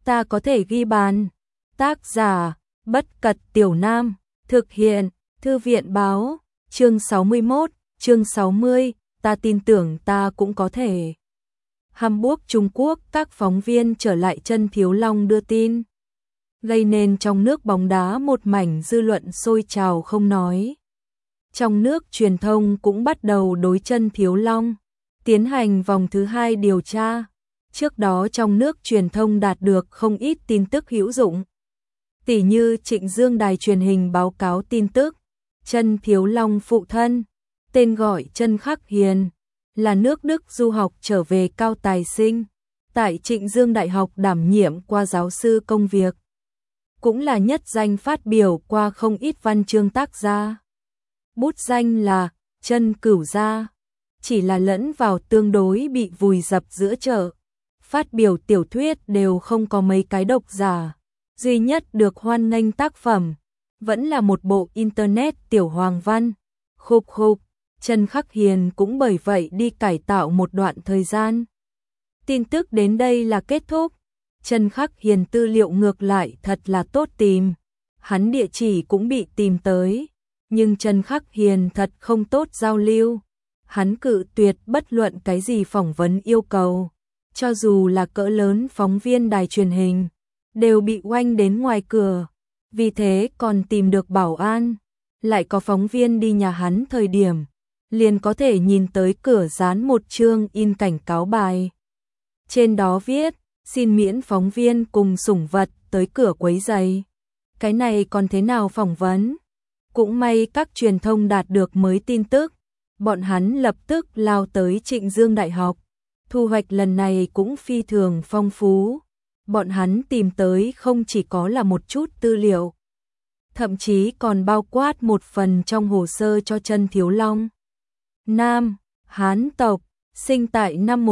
ta có thể ghi bàn. Tác giả, Bất Cật Tiểu Nam, thực hiện, Thư viện báo, chương 61, chương 60, ta tin tưởng ta cũng có thể. Hamburg, Trung Quốc, các phóng viên trở lại Chân Thiếu Long đưa tin, gây nên trong nước bóng đá một mảnh dư luận sôi trào không nói. Trong nước truyền thông cũng bắt đầu đối Chân Thiếu Long tiến hành vòng thứ 2 điều tra. Trước đó trong nước truyền thông đạt được không ít tin tức hữu dụng. Tỉ như Trịnh Dương đài truyền hình báo cáo tin tức, Chân Thiếu Long phụ thân, tên gọi Chân Khắc Hiền, là nước Đức du học trở về cao tài sinh, tại Trịnh Dương Đại học đảm nhiệm qua giáo sư công việc. Cũng là nhất danh phát biểu qua không ít văn chương tác gia. Bút danh là Chân Cửu Gia, chỉ là lẫn vào tương đối bị vùi dập giữa chợ. Phát biểu tiểu thuyết đều không có mấy cái độc giả, duy nhất được hoan nghênh tác phẩm vẫn là một bộ internet tiểu hoàng văn. Khục khục, Chân Khắc Hiền cũng bởi vậy đi cải tạo một đoạn thời gian. Tin tức đến đây là kết thúc. Chân Khắc Hiền tư liệu ngược lại thật là tốt tìm, hắn địa chỉ cũng bị tìm tới, nhưng Chân Khắc Hiền thật không tốt giao lưu. Hắn cự tuyệt bất luận cái gì phỏng vấn yêu cầu, cho dù là cỡ lớn phóng viên đài truyền hình, đều bị oanh đến ngoài cửa, vì thế còn tìm được bảo an. Lại có phóng viên đi nhà hắn thời điểm, liền có thể nhìn tới cửa dán một chương in cảnh cáo bài. Trên đó viết, xin miễn phóng viên cùng sủng vật tới cửa quấy rầy. Cái này còn thế nào phỏng vấn? Cũng may các truyền thông đạt được mới tin tức, bọn hắn lập tức lao tới Trịnh Dương Đại học. Thu hoạch lần này cũng phi thường phong phú. Bọn hắn tìm tới không chỉ có là một chút tư liệu, thậm chí còn bao quát một phần trong hồ sơ cho Chân Thiếu Long. Nam, Hán tộc, sinh tại năm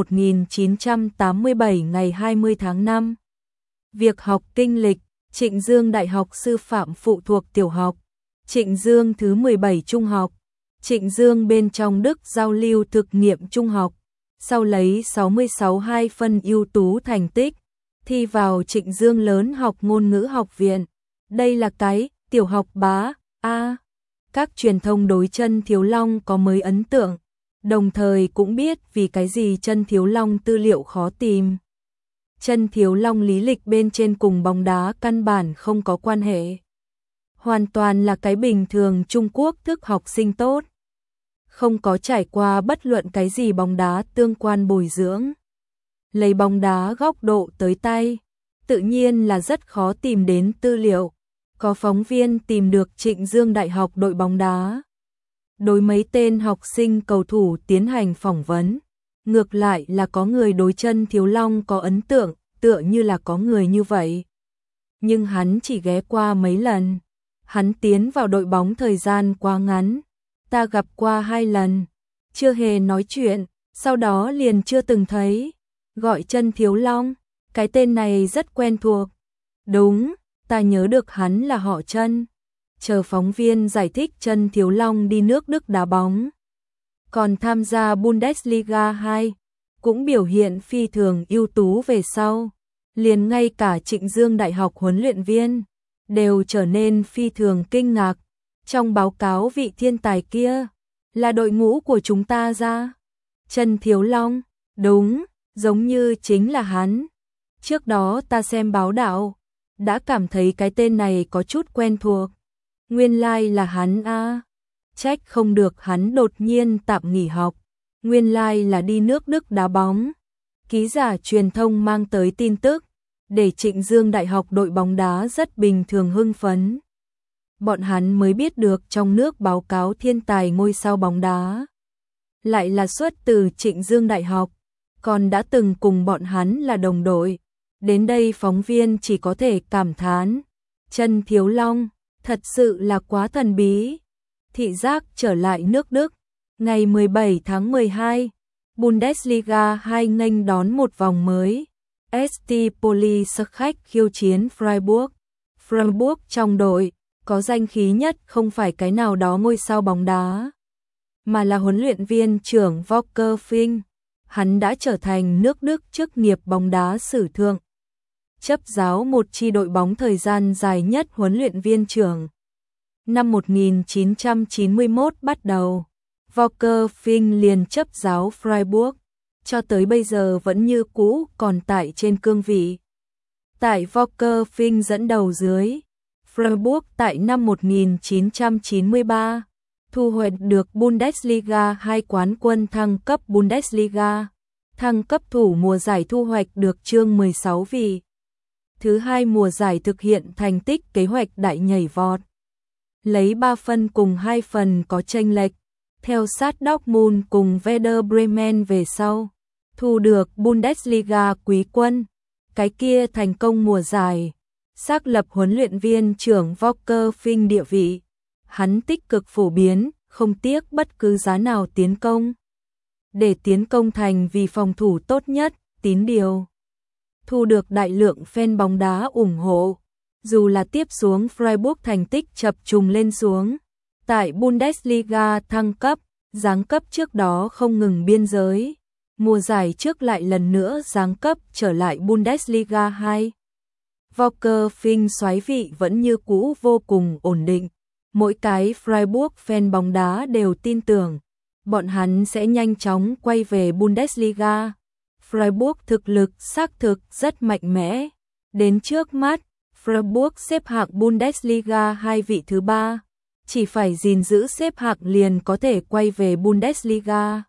1987 ngày 20 tháng 5. Việc học kinh lịch, Trịnh Dương Đại học Sư phạm phụ thuộc tiểu học, Trịnh Dương thứ 17 trung học, Trịnh Dương bên trong Đức giao lưu thực nghiệm trung học, sau lấy 66,2 phân ưu tú thành tích, thi vào Trịnh Dương lớn học ngôn ngữ học viện. Đây là cái tiểu học bá A. Các truyền thông đối Chân Thiếu Long có mới ấn tượng, đồng thời cũng biết vì cái gì Chân Thiếu Long tư liệu khó tìm. Chân Thiếu Long lý lịch bên trên cùng bóng đá căn bản không có quan hệ. Hoàn toàn là cái bình thường Trung Quốc thức học sinh tốt, không có trải qua bất luận cái gì bóng đá tương quan bồi dưỡng. Lấy bóng đá góc độ tới tay, tự nhiên là rất khó tìm đến tư liệu. Có phóng viên tìm được Trịnh Dương Đại học đội bóng đá, đối mấy tên học sinh cầu thủ tiến hành phỏng vấn. Ngược lại là có người đối Chân Thiếu Long có ấn tượng, tựa như là có người như vậy. Nhưng hắn chỉ ghé qua mấy lần, hắn tiến vào đội bóng thời gian quá ngắn. Ta gặp qua 2 lần, chưa hề nói chuyện, sau đó liền chưa từng thấy. Gọi Chân Thiếu Long, cái tên này rất quen thuộc. Đúng, ta nhớ được hắn là họ Chân. Chờ phóng viên giải thích Chân Thiếu Long đi nước Đức đá bóng, còn tham gia Bundesliga 2, cũng biểu hiện phi thường ưu tú về sau. Liền ngay cả Trịnh Dương Đại học huấn luyện viên đều trở nên phi thường kinh ngạc. Trong báo cáo vị thiên tài kia là đội ngũ của chúng ta ra. Chân Thiếu Long, đúng, giống như chính là hắn. Trước đó ta xem báo đạo, đã cảm thấy cái tên này có chút quen thuộc. Nguyên lai là hắn a. Trách không được hắn đột nhiên tạm nghỉ học. Nguyên lai là đi nước Đức đá bóng. Ký giả truyền thông mang tới tin tức, để Trịnh Dương Đại học đội bóng đá rất bình thường hưng phấn. Bọn hắn mới biết được trong nước báo cáo thiên tài ngôi sao bóng đá lại là xuất từ Trịnh Dương Đại học, còn đã từng cùng bọn hắn là đồng đội. Đến đây phóng viên chỉ có thể cảm thán, Chân Thiếu Long thật sự là quá thần bí. Thị giác trở lại nước Đức, ngày 17 tháng 12, Bundesliga 2 nghênh đón một vòng mới. ST Poli sắp khách khiêu chiến Freiburg. Freiburg trong đội có danh khí nhất không phải cái nào đó ngôi sao bóng đá, mà là huấn luyện viên trưởng Volker Fink. Hắn đã trở thành nước Đức chức nghiệp bóng đá sử thượng. chấp giáo một chi đội bóng thời gian dài nhất huấn luyện viên trưởng. Năm 1991 bắt đầu, Volker Fink liền chấp giáo Freiburg, cho tới bây giờ vẫn như cũ còn tại trên cương vị. Tại Volker Fink dẫn đầu dưới, Freiburg tại năm 1993 thu hoạch được Bundesliga 2 quán quân thăng cấp Bundesliga, thăng cấp thủ mùa giải thu hoạch được chương 16 vị. Thứ hai mùa giải thực hiện thành tích kế hoạch đại nhảy vọt, lấy 3 phân cùng 2 phần có chênh lệch, theo sát Dortmund cùng Werder Bremen về sau, thu được Bundesliga quý quân. Cái kia thành công mùa giải, xác lập huấn luyện viên trưởng Volker Fink địa vị. Hắn tích cực phổ biến, không tiếc bất cứ giá nào tiến công. Để tiến công thành vì phòng thủ tốt nhất, tín điều. Thu được đại lượng fan bóng đá ủng hộ. Dù là tiếp xuống Freiburg thành tích chập trùng lên xuống. Tại Bundesliga thăng cấp, giáng cấp trước đó không ngừng biên giới. Mùa giải trước lại lần nữa giáng cấp trở lại Bundesliga 2. Volker Fink soái vị vẫn như cũ vô cùng ổn định. Mỗi cái Freiburg fan bóng đá đều tin tưởng, bọn hắn sẽ nhanh chóng quay về Bundesliga. Freiburg thực lực xác thực rất mạnh mẽ. Đến trước mắt, Freiburg xếp hạng Bundesliga 2 vị thứ 3. Chỉ phải gìn giữ xếp hạng liền có thể quay về Bundesliga.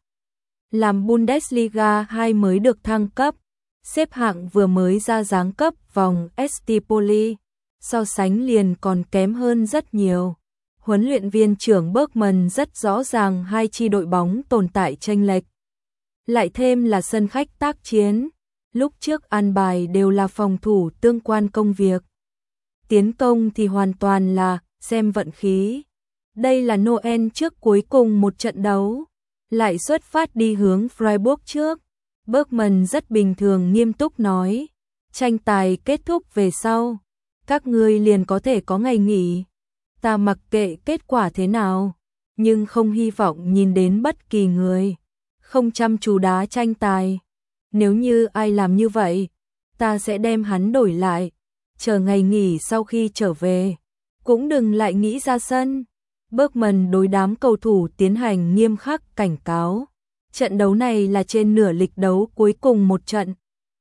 Làm Bundesliga 2 mới được thăng cấp, xếp hạng vừa mới ra giáng cấp vòng St. Pauli, so sánh liền còn kém hơn rất nhiều. Huấn luyện viên trưởng Bergman rất rõ ràng hai chi đội bóng tồn tại chênh lệch. Lại thêm là sân khách tác chiến, lúc trước an bài đều là phòng thủ tương quan công việc. Tiến công thì hoàn toàn là xem vận khí. Đây là Noel trước cuối cùng một trận đấu, lại xuất phát đi hướng Freiburg trước. Bergman rất bình thường nghiêm túc nói, tranh tài kết thúc về sau, các ngươi liền có thể có ngày nghỉ. Ta mặc kệ kết quả thế nào, nhưng không hy vọng nhìn đến bất kỳ người không chăm chú đá tranh tài. Nếu như ai làm như vậy, ta sẽ đem hắn đổi lại. Chờ ngày nghỉ sau khi trở về, cũng đừng lại nghĩ ra sân. Bergman đối đám cầu thủ tiến hành nghiêm khắc cảnh cáo. Trận đấu này là trên nửa lịch đấu cuối cùng một trận.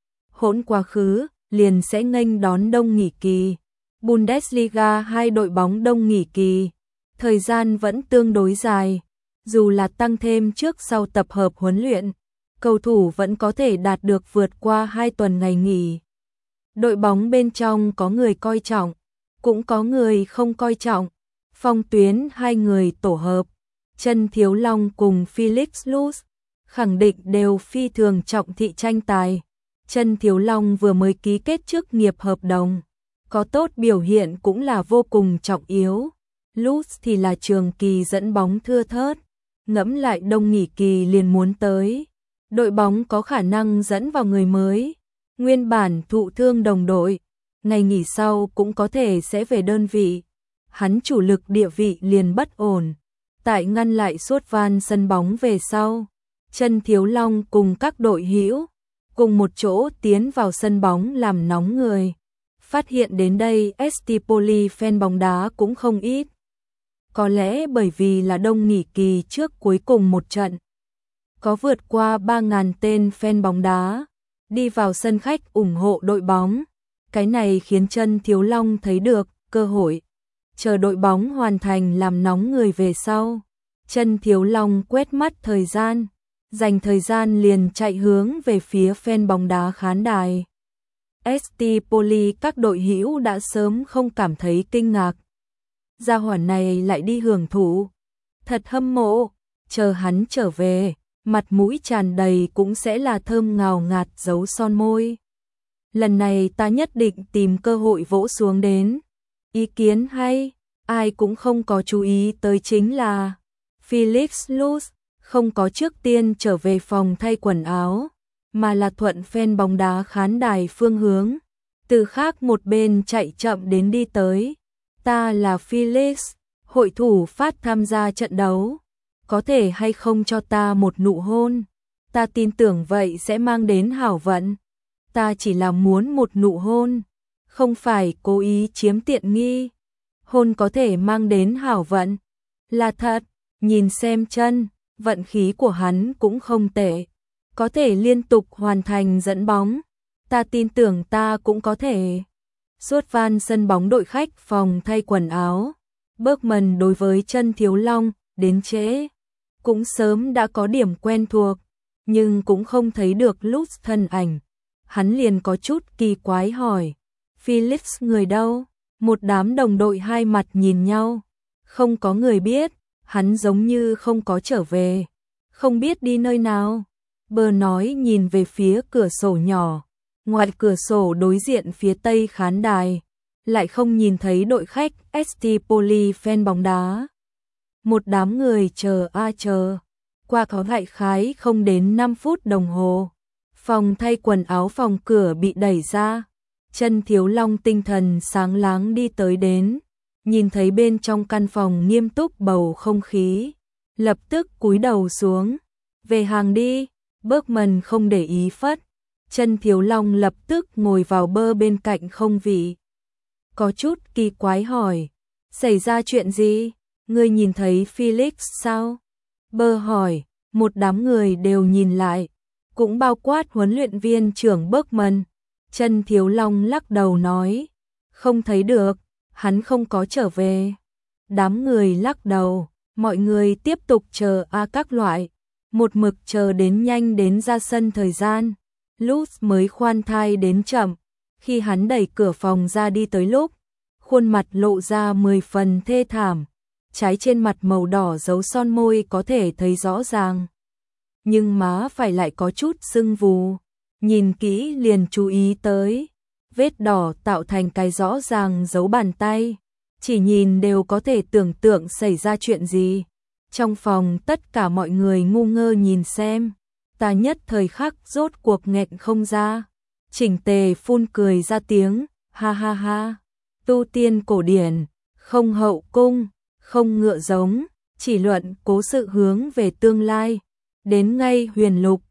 Hỗn quá khứ, liền sẽ nghênh đón đông nghỉ kỳ. Bundesliga 2 đội bóng đông nghỉ kỳ. Thời gian vẫn tương đối dài. Dù là tăng thêm trước sau tập hợp huấn luyện, cầu thủ vẫn có thể đạt được vượt qua 2 tuần ngày nghỉ. Đội bóng bên trong có người coi trọng, cũng có người không coi trọng. Phong tuyến hai người tổ hợp, Trần Thiếu Long cùng Felix Luz, khẳng định đều phi thường trọng thị tranh tài. Trần Thiếu Long vừa mới ký kết chức nghiệp hợp đồng, có tốt biểu hiện cũng là vô cùng trọng yếu. Luz thì là trường kỳ dẫn bóng thưa thớt, ngẫm lại đông nghỉ kỳ liền muốn tới. Đội bóng có khả năng dẫn vào người mới, nguyên bản thụ thương đồng đội, ngày nghỉ sau cũng có thể sẽ về đơn vị. Hắn chủ lực địa vị liền bất ổn. Tại ngăn lại sút van sân bóng về sau, Trần Thiếu Long cùng các đội hữu cùng một chỗ tiến vào sân bóng làm nóng người. Phát hiện đến đây St. Pauli fan bóng đá cũng không ít. Có lẽ bởi vì là đông nghỉ kỳ trước cuối cùng một trận, có vượt qua 3.000 tên fan bóng đá đi vào sân khách ủng hộ đội bóng. Cái này khiến Trần Thiếu Long thấy được cơ hội. Chờ đội bóng hoàn thành làm nóng người về sau, Trần Thiếu Long quét mắt thời gian, dành thời gian liền chạy hướng về phía fan bóng đá khán đài. St. Pauli các đội hữu đã sớm không cảm thấy kinh ngạc. Gia hỏa này lại đi hưởng thụ. Thật hâm mộ, chờ hắn trở về, mặt mũi tràn đầy cũng sẽ là thơm ngào ngạt dấu son môi. Lần này ta nhất định tìm cơ hội vỗ xuống đến. Ý kiến hay, ai cũng không có chú ý tới chính là Felix Luz không có trước tiên trở về phòng thay quần áo, mà là thuận fan bóng đá khán đài phương hướng, từ khác một bên chạy chậm đến đi tới. Ta là Felix, hội thủ phát tham gia trận đấu, có thể hay không cho ta một nụ hôn? Ta tin tưởng vậy sẽ mang đến hảo vận. ta chỉ là muốn một nụ hôn, không phải cố ý chiếm tiện nghi. Hôn có thể mang đến hảo vận, là thật, nhìn xem chân, vận khí của hắn cũng không tệ, có thể liên tục hoàn thành dẫn bóng, ta tin tưởng ta cũng có thể. Suốt van sân bóng đội khách phòng thay quần áo, Bergman đối với Chân Thiếu Long đến trễ, cũng sớm đã có điểm quen thuộc, nhưng cũng không thấy được Lutz thân ảnh. Hắn liền có chút kỳ quái hỏi, Felix người đâu? Một đám đồng đội hai mặt nhìn nhau, không có người biết, hắn giống như không có trở về, không biết đi nơi nào. Bờ nói nhìn về phía cửa sổ nhỏ, ngoài cửa sổ đối diện phía tây khán đài, lại không nhìn thấy đội khách ST Poli fan bóng đá. Một đám người chờ chờ, qua có đại khái không đến 5 phút đồng hồ. Phòng thay quần áo phòng cửa bị đẩy ra, Chân Thiếu Long tinh thần sáng láng đi tới đến, nhìn thấy bên trong căn phòng nghiêm túc bầu không khí, lập tức cúi đầu xuống, về hàng đi. Bergman không để ý phất, Chân Thiếu Long lập tức ngồi vào bơ bên cạnh không vị. Có chút kỳ quái hỏi, xảy ra chuyện gì? Ngươi nhìn thấy Felix sao? Bơ hỏi, một đám người đều nhìn lại, cũng bao quát huấn luyện viên trưởng Bergman. Chân Thiếu Long lắc đầu nói, không thấy được, hắn không có trở về. Đám người lắc đầu, mọi người tiếp tục chờ các loại, một mực chờ đến nhanh đến ra sân thời gian. Lutz mới khoan thai đến chậm, khi hắn đẩy cửa phòng ra đi tới lúc, khuôn mặt lộ ra 10 phần thê thảm, trái trên mặt màu đỏ dấu son môi có thể thấy rõ ràng, nhưng má phải lại có chút sưng vù, nhìn kỹ liền chú ý tới, vết đỏ tạo thành cái rõ ràng dấu bàn tay, chỉ nhìn đều có thể tưởng tượng xảy ra chuyện gì. Trong phòng tất cả mọi người ngu ngơ nhìn xem, ta nhất thời khắc rốt cuộc nghẹn không ra, chỉnh tề phun cười ra tiếng, ha ha ha, tu tiên cổ điển, không hậu cung, không ngựa giống, chỉ luận cố sự hướng về tương lai, đến ngay huyền lục,